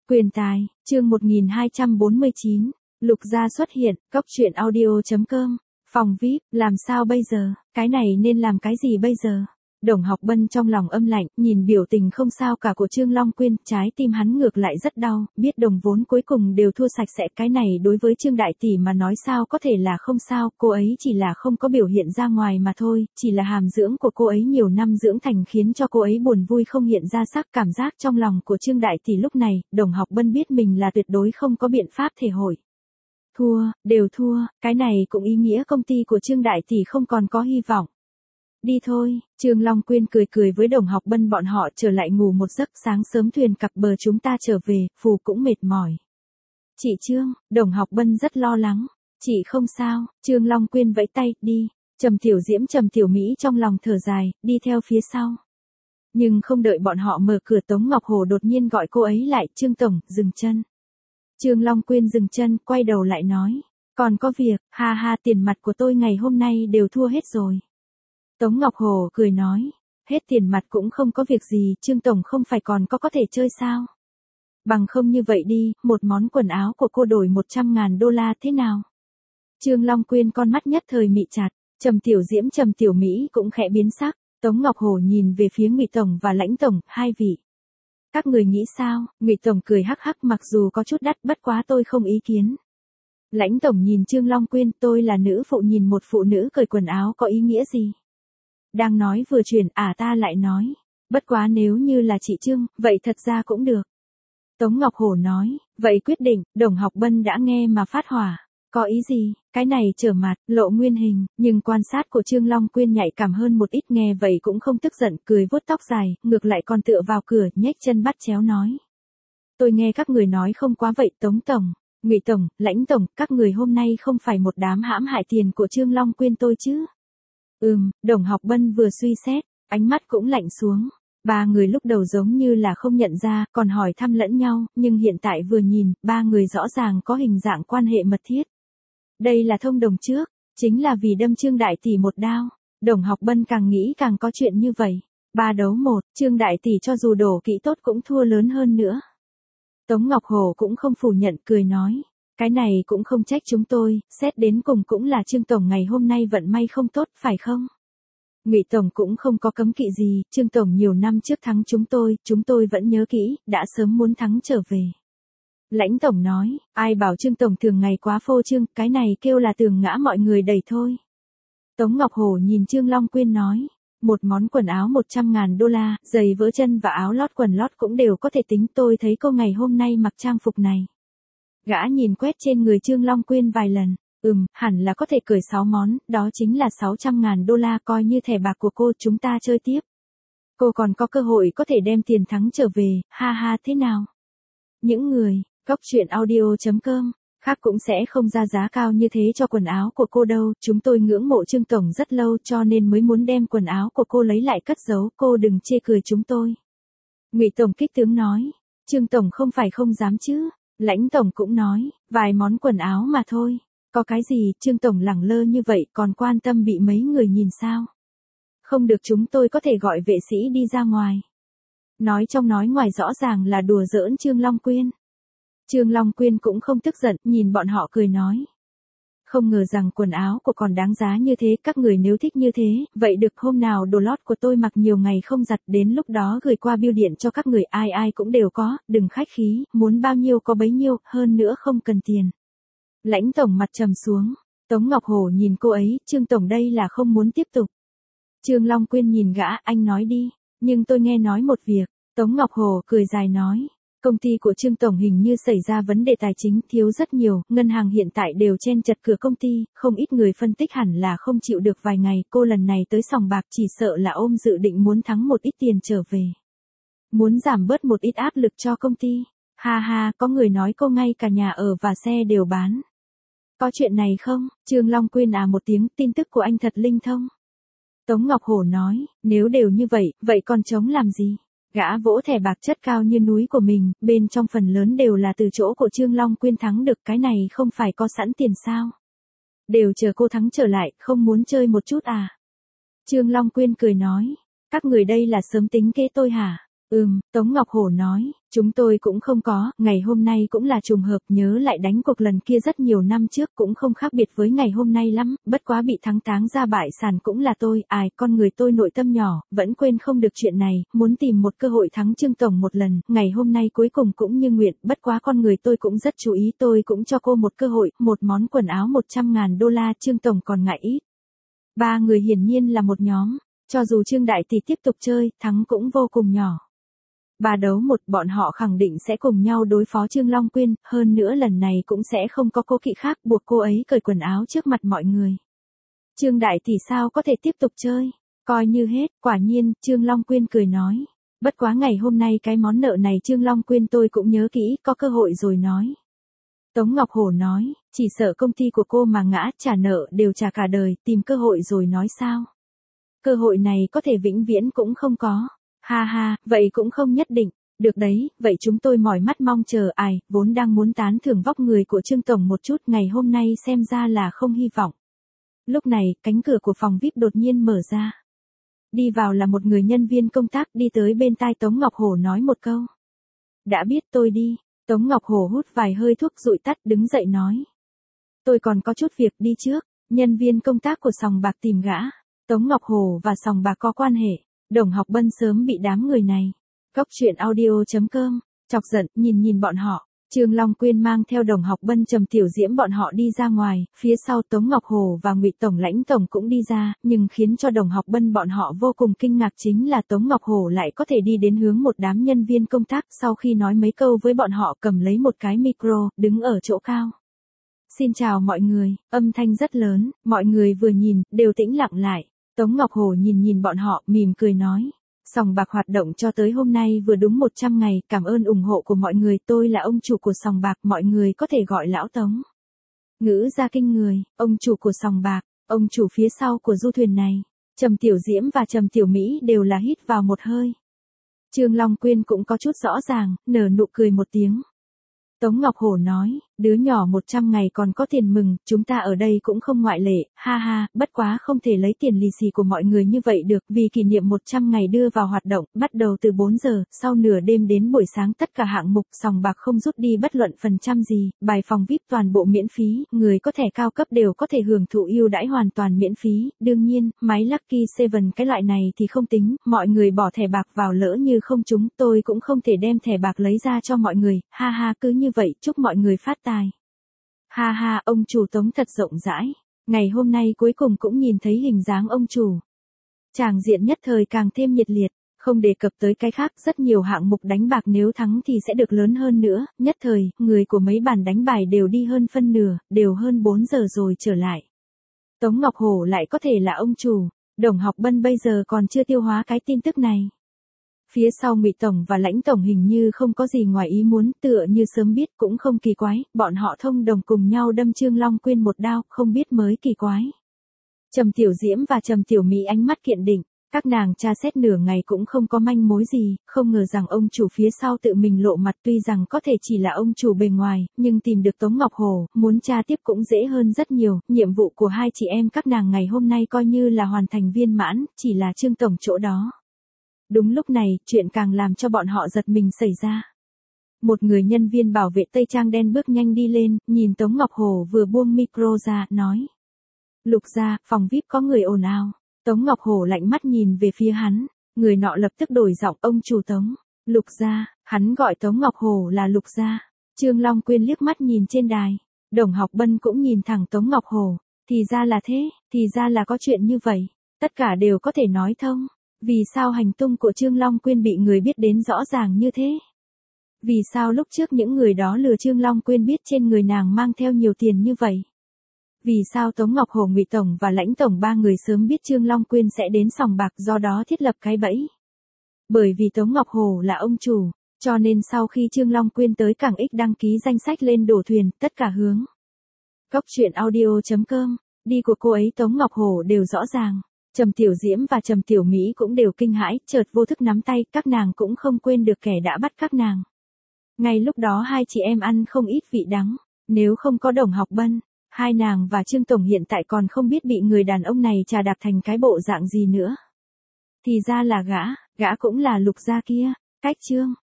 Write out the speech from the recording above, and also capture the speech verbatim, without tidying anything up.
Quyền tài, chương một nghìn hai trăm bốn mươi chín, Lục Gia xuất hiện, cốc truyện audio.com, phòng vi ai pi, làm sao bây giờ, cái này nên làm cái gì bây giờ? Đồng Học Bân trong lòng âm lạnh, nhìn biểu tình không sao cả của Trương Long Quyên, trái tim hắn ngược lại rất đau, biết đồng vốn cuối cùng đều thua sạch sẽ, cái này đối với Trương Đại Tỷ mà nói sao có thể là không sao, cô ấy chỉ là không có biểu hiện ra ngoài mà thôi, chỉ là hàm dưỡng của cô ấy nhiều năm dưỡng thành khiến cho cô ấy buồn vui không hiện ra sắc. Cảm giác trong lòng của Trương Đại Tỷ lúc này, Đồng Học Bân biết mình là tuyệt đối không có biện pháp thể hội. Thua, đều thua, cái này cũng ý nghĩa công ty của Trương Đại Tỷ không còn có hy vọng. Đi thôi, Trương Long Quyên cười cười với Đồng Học Bân bọn họ trở lại ngủ một giấc, sáng sớm thuyền cập bờ chúng ta trở về, Phù cũng mệt mỏi. Chị Trương, Đồng Học Bân rất lo lắng. Chị không sao, Trương Long Quyên vẫy tay, đi. Trầm Tiểu Diễm Trầm Tiểu Mỹ trong lòng thở dài, đi theo phía sau. Nhưng không đợi bọn họ mở cửa, Tống Ngọc Hồ đột nhiên gọi cô ấy lại, Trương Tổng, dừng chân. Trương Long Quyên dừng chân, quay đầu lại nói, còn có việc, ha ha, tiền mặt của tôi ngày hôm nay đều thua hết rồi. Tống Ngọc Hồ cười nói, hết tiền mặt cũng không có việc gì, Trương Tổng không phải còn có có thể chơi sao? Bằng không như vậy đi, một món quần áo của cô đổi một trăm ngàn đô la thế nào? Trương Long Quyên con mắt nhất thời mị chặt, Trầm Tiểu Diễm Trầm Tiểu Mỹ cũng khẽ biến sắc, Tống Ngọc Hồ nhìn về phía Ngụy Tổng và Lãnh Tổng, hai vị. Các người nghĩ sao? Ngụy Tổng cười hắc hắc, mặc dù có chút đắt bất quá tôi không ý kiến. Lãnh Tổng nhìn Trương Long Quyên, tôi là nữ phụ nhìn một phụ nữ cởi quần áo có ý nghĩa gì? Đang nói vừa chuyển, à ta lại nói, bất quá nếu như là chị Trương, vậy thật ra cũng được. Tống Ngọc Hổ nói, vậy quyết định, Đồng Học Bân đã nghe mà phát hỏa. Có ý gì, cái này trở mặt, lộ nguyên hình, nhưng quan sát của Trương Long Quyên nhạy cảm hơn một ít, nghe vậy cũng không tức giận, cười vuốt tóc dài, ngược lại còn tựa vào cửa, nhếch chân bắt chéo nói. Tôi nghe các người nói không quá vậy, Tống Tổng, Ngụy Tổng, Lãnh Tổng, các người hôm nay không phải một đám hãm hại tiền của Trương Long Quyên tôi chứ? Ừm, Đồng Học Bân vừa suy xét, ánh mắt cũng lạnh xuống. Ba người lúc đầu giống như là không nhận ra, còn hỏi thăm lẫn nhau, nhưng hiện tại vừa nhìn, ba người rõ ràng có hình dạng quan hệ mật thiết. Đây là thông đồng trước, chính là vì đâm Trương Đại Tỷ một đao. Đồng Học Bân càng nghĩ càng có chuyện như vậy. Ba đấu một, Trương Đại Tỷ cho dù đổ kỹ tốt cũng thua lớn hơn nữa. Tống Ngọc Hồ cũng không phủ nhận, cười nói. Cái này cũng không trách chúng tôi, xét đến cùng cũng là Trương Tổng ngày hôm nay vận may không tốt, phải không? Ngụy Tổng cũng không có cấm kỵ gì, Trương Tổng nhiều năm trước thắng chúng tôi, chúng tôi vẫn nhớ kỹ, đã sớm muốn thắng trở về. Lãnh Tổng nói, ai bảo Trương Tổng thường ngày quá phô trương, cái này kêu là tường ngã mọi người đẩy thôi. Tống Ngọc Hổ nhìn Trương Long Quyên nói, một món quần áo một trăm ngàn đô la, giày vớ chân và áo lót quần lót cũng đều có thể tính, tôi thấy cô ngày hôm nay mặc trang phục này. Gã nhìn quét trên người Trương Long Quyên vài lần, ừm, hẳn là có thể cởi sáu món, đó chính là sáu trăm ngàn đô la, coi như thẻ bạc của cô, chúng ta chơi tiếp. Cô còn có cơ hội có thể đem tiền thắng trở về, ha ha, thế nào? Những người, cốc truyện audio.com, khác cũng sẽ không ra giá cao như thế cho quần áo của cô đâu, chúng tôi ngưỡng mộ Trương Tổng rất lâu cho nên mới muốn đem quần áo của cô lấy lại cất giấu, cô đừng chê cười chúng tôi. Ngụy Tổng kích tướng nói, Trương Tổng không phải không dám chứ. Lãnh Tổng cũng nói, vài món quần áo mà thôi, có cái gì, Trương Tổng lẳng lơ như vậy còn quan tâm bị mấy người nhìn sao? Không được, chúng tôi có thể gọi vệ sĩ đi ra ngoài. Nói trong nói ngoài rõ ràng là đùa giỡn Trương Long Quyên. Trương Long Quyên cũng không tức giận, nhìn bọn họ cười nói. Không ngờ rằng quần áo của còn đáng giá như thế, các người nếu thích như thế, vậy được, hôm nào đồ lót của tôi mặc nhiều ngày không giặt, đến lúc đó gửi qua bưu điện cho các người, ai ai cũng đều có, đừng khách khí, muốn bao nhiêu có bấy nhiêu, hơn nữa không cần tiền. Lãnh Tổng mặt trầm xuống, Tống Ngọc Hổ nhìn cô ấy, Trương Tổng đây là không muốn tiếp tục. Trương Long Quyên nhìn gã, anh nói đi, nhưng tôi nghe nói một việc, Tống Ngọc Hổ cười dài nói. Công ty của Trương Tổng hình như xảy ra vấn đề tài chính, thiếu rất nhiều, ngân hàng hiện tại đều chen chật cửa công ty, không ít người phân tích hẳn là không chịu được vài ngày, cô lần này tới sòng bạc chỉ sợ là ôm dự định muốn thắng một ít tiền trở về. Muốn giảm bớt một ít áp lực cho công ty. Ha ha, có người nói cô ngay cả nhà ở và xe đều bán. Có chuyện này không? Trương Long Quyên à một tiếng, tin tức của anh thật linh thông. Tống Ngọc Hổ nói, nếu đều như vậy, vậy còn chống làm gì? Gã vỗ thẻ bạc chất cao như núi của mình, bên trong phần lớn đều là từ chỗ của Trương Long Quyên thắng được, cái này không phải có sẵn tiền sao? Đều chờ cô thắng trở lại, không muốn chơi một chút à? Trương Long Quyên cười nói, các người đây là sớm tính kế tôi hả? Ừm, Tống Ngọc Hổ nói, Chúng tôi cũng không có, ngày hôm nay cũng là trùng hợp, nhớ lại đánh cuộc lần kia rất nhiều năm trước cũng không khác biệt với ngày hôm nay lắm, bất quá bị thắng táng ra bại sản cũng là tôi, ai, con người tôi nội tâm nhỏ, vẫn quên không được chuyện này, muốn tìm một cơ hội thắng Trương Tổng một lần, ngày hôm nay cuối cùng cũng như nguyện, bất quá con người tôi cũng rất chú ý, tôi cũng cho cô một cơ hội, một món quần áo một trăm ngàn đô la, Trương Tổng còn ngại ít. Ba người hiển nhiên là một nhóm, cho dù Trương Đại Tỷ tiếp tục chơi, thắng cũng vô cùng nhỏ. Ba đấu một, bọn họ khẳng định sẽ cùng nhau đối phó Trương Long Quyên, hơn nữa lần này cũng sẽ không có cố kỵ khác buộc cô ấy cởi quần áo trước mặt mọi người. Trương Đại Tỷ sao có thể tiếp tục chơi, coi như hết, quả nhiên, Trương Long Quyên cười nói. Bất quá ngày hôm nay cái món nợ này Trương Long Quyên tôi cũng nhớ kỹ, có cơ hội rồi nói. Tống Ngọc Hổ nói, chỉ sợ công ty của cô mà ngã, trả nợ đều trả cả đời, tìm cơ hội rồi nói sao. Cơ hội này có thể vĩnh viễn cũng không có. Ha ha, vậy cũng không nhất định. Được đấy, vậy chúng tôi mỏi mắt mong chờ ai, vốn đang muốn tán thưởng vóc người của Trương Tổng một chút, ngày hôm nay xem ra là không hy vọng. Lúc này, cánh cửa của phòng vi ai pi đột nhiên mở ra. Đi vào là một người nhân viên công tác đi tới bên tai Tống Ngọc Hổ nói một câu. Đã biết tôi đi, Tống Ngọc Hổ hút vài hơi thuốc rụi tắt đứng dậy nói. Tôi còn có chút việc đi trước, nhân viên công tác của sòng bạc tìm gã. Tống Ngọc Hổ và sòng bạc có quan hệ. Đồng Học Bân sớm bị đám người này. Cóc truyện audio chấm com chọc giận, nhìn nhìn bọn họ. Trương Long Quyên mang theo Đồng Học Bân Trầm Tiểu Diễm bọn họ đi ra ngoài, phía sau Tống Ngọc Hổ và Ngụy Tổng Lãnh Tổng cũng đi ra, nhưng khiến cho Đồng Học Bân bọn họ vô cùng kinh ngạc chính là Tống Ngọc Hổ lại có thể đi đến hướng một đám nhân viên công tác, sau khi nói mấy câu với bọn họ cầm lấy một cái micro, đứng ở chỗ cao. Xin chào mọi người, âm thanh rất lớn, mọi người vừa nhìn, đều tĩnh lặng lại. Tống Ngọc Hổ nhìn nhìn bọn họ, mỉm cười nói. Sòng bạc hoạt động cho tới hôm nay vừa đúng một trăm ngày, cảm ơn ủng hộ của mọi người, tôi là ông chủ của sòng bạc, mọi người có thể gọi lão Tống. Ngữ ra kinh người, ông chủ của sòng bạc, ông chủ phía sau của du thuyền này. Trầm Tiểu Diễm và Trầm Tiểu Mỹ đều là hít vào một hơi. Trương Long Quyên cũng có chút rõ ràng, nở nụ cười một tiếng. Tống Ngọc Hổ nói, đứa nhỏ một trăm ngày còn có tiền mừng, chúng ta ở đây cũng không ngoại lệ, ha ha, bất quá không thể lấy tiền lì xì của mọi người như vậy được, vì kỷ niệm một trăm ngày đưa vào hoạt động, bắt đầu từ bốn giờ, sau nửa đêm đến buổi sáng tất cả hạng mục, sòng bạc không rút đi bất luận phần trăm gì, bài phòng vi ai pi toàn bộ miễn phí, người có thẻ cao cấp đều có thể hưởng thụ ưu đãi hoàn toàn miễn phí, đương nhiên, máy Lucky Seven cái loại này thì không tính, mọi người bỏ thẻ bạc vào lỡ như không trúng, tôi cũng không thể đem thẻ bạc lấy ra cho mọi người, ha ha, cứ như vậy, chúc mọi người phát tài. Ha ha, ông chủ Tống thật rộng rãi. Ngày hôm nay cuối cùng cũng nhìn thấy hình dáng ông chủ. Tràng diện nhất thời càng thêm nhiệt liệt, không đề cập tới cái khác, rất nhiều hạng mục đánh bạc nếu thắng thì sẽ được lớn hơn nữa, nhất thời, người của mấy bàn đánh bài đều đi hơn phân nửa, đều hơn bốn giờ rồi trở lại. Tống Ngọc Hổ lại có thể là ông chủ, Đồng Học Bân bây giờ còn chưa tiêu hóa cái tin tức này. Phía sau Ngụy Tổng và Lãnh Tổng hình như không có gì ngoài ý muốn, tựa như sớm biết cũng không kỳ quái, bọn họ thông đồng cùng nhau đâm Trương Long Quyên một đao, không biết mới kỳ quái. Trầm Tiểu Diễm và Trầm Tiểu Mỹ ánh mắt kiện định, các nàng tra xét nửa ngày cũng không có manh mối gì, không ngờ rằng ông chủ phía sau tự mình lộ mặt, tuy rằng có thể chỉ là ông chủ bề ngoài, nhưng tìm được Tống Ngọc Hổ, muốn tra tiếp cũng dễ hơn rất nhiều, nhiệm vụ của hai chị em các nàng ngày hôm nay coi như là hoàn thành viên mãn, chỉ là Trương Tổng chỗ đó. Đúng lúc này, chuyện càng làm cho bọn họ giật mình xảy ra. Một người nhân viên bảo vệ tây trang đen bước nhanh đi lên, nhìn Tống Ngọc Hổ vừa buông micro ra, nói. Lục gia, phòng vi ai pi có người ồn ào. Tống Ngọc Hổ lạnh mắt nhìn về phía hắn, người nọ lập tức đổi giọng, ông chủ Tống. Lục gia, hắn gọi Tống Ngọc Hổ là Lục gia. Trương Long Quyên liếc mắt nhìn trên đài. Đồng Học Bân cũng nhìn thẳng Tống Ngọc Hổ. Thì ra là thế, thì ra là có chuyện như vậy. Tất cả đều có thể nói thông. Vì sao hành tung của Trương Long Quyên bị người biết đến rõ ràng như thế? Vì sao lúc trước những người đó lừa Trương Long Quyên biết trên người nàng mang theo nhiều tiền như vậy? Vì sao Tống Ngọc Hổ, Ngụy Tổng và Lãnh Tổng ba người sớm biết Trương Long Quyên sẽ đến sòng bạc, do đó thiết lập cái bẫy? Bởi vì Tống Ngọc Hổ là ông chủ, cho nên sau khi Trương Long Quyên tới cảng X đăng ký danh sách lên đổ thuyền, tất cả hướng. Cóc truyện audio chấm com, đi của cô ấy Tống Ngọc Hổ đều rõ ràng. Trầm Tiểu Diễm và Trầm Tiểu Mỹ cũng đều kinh hãi, chợt vô thức nắm tay, các nàng cũng không quên được kẻ đã bắt các nàng. Ngay lúc đó hai chị em ăn không ít vị đắng, nếu không có Đồng Học Bân, hai nàng và Trương Tổng hiện tại còn không biết bị người đàn ông này trà đạp thành cái bộ dạng gì nữa. Thì ra là gã, gã cũng là Lục gia kia, cách Trương.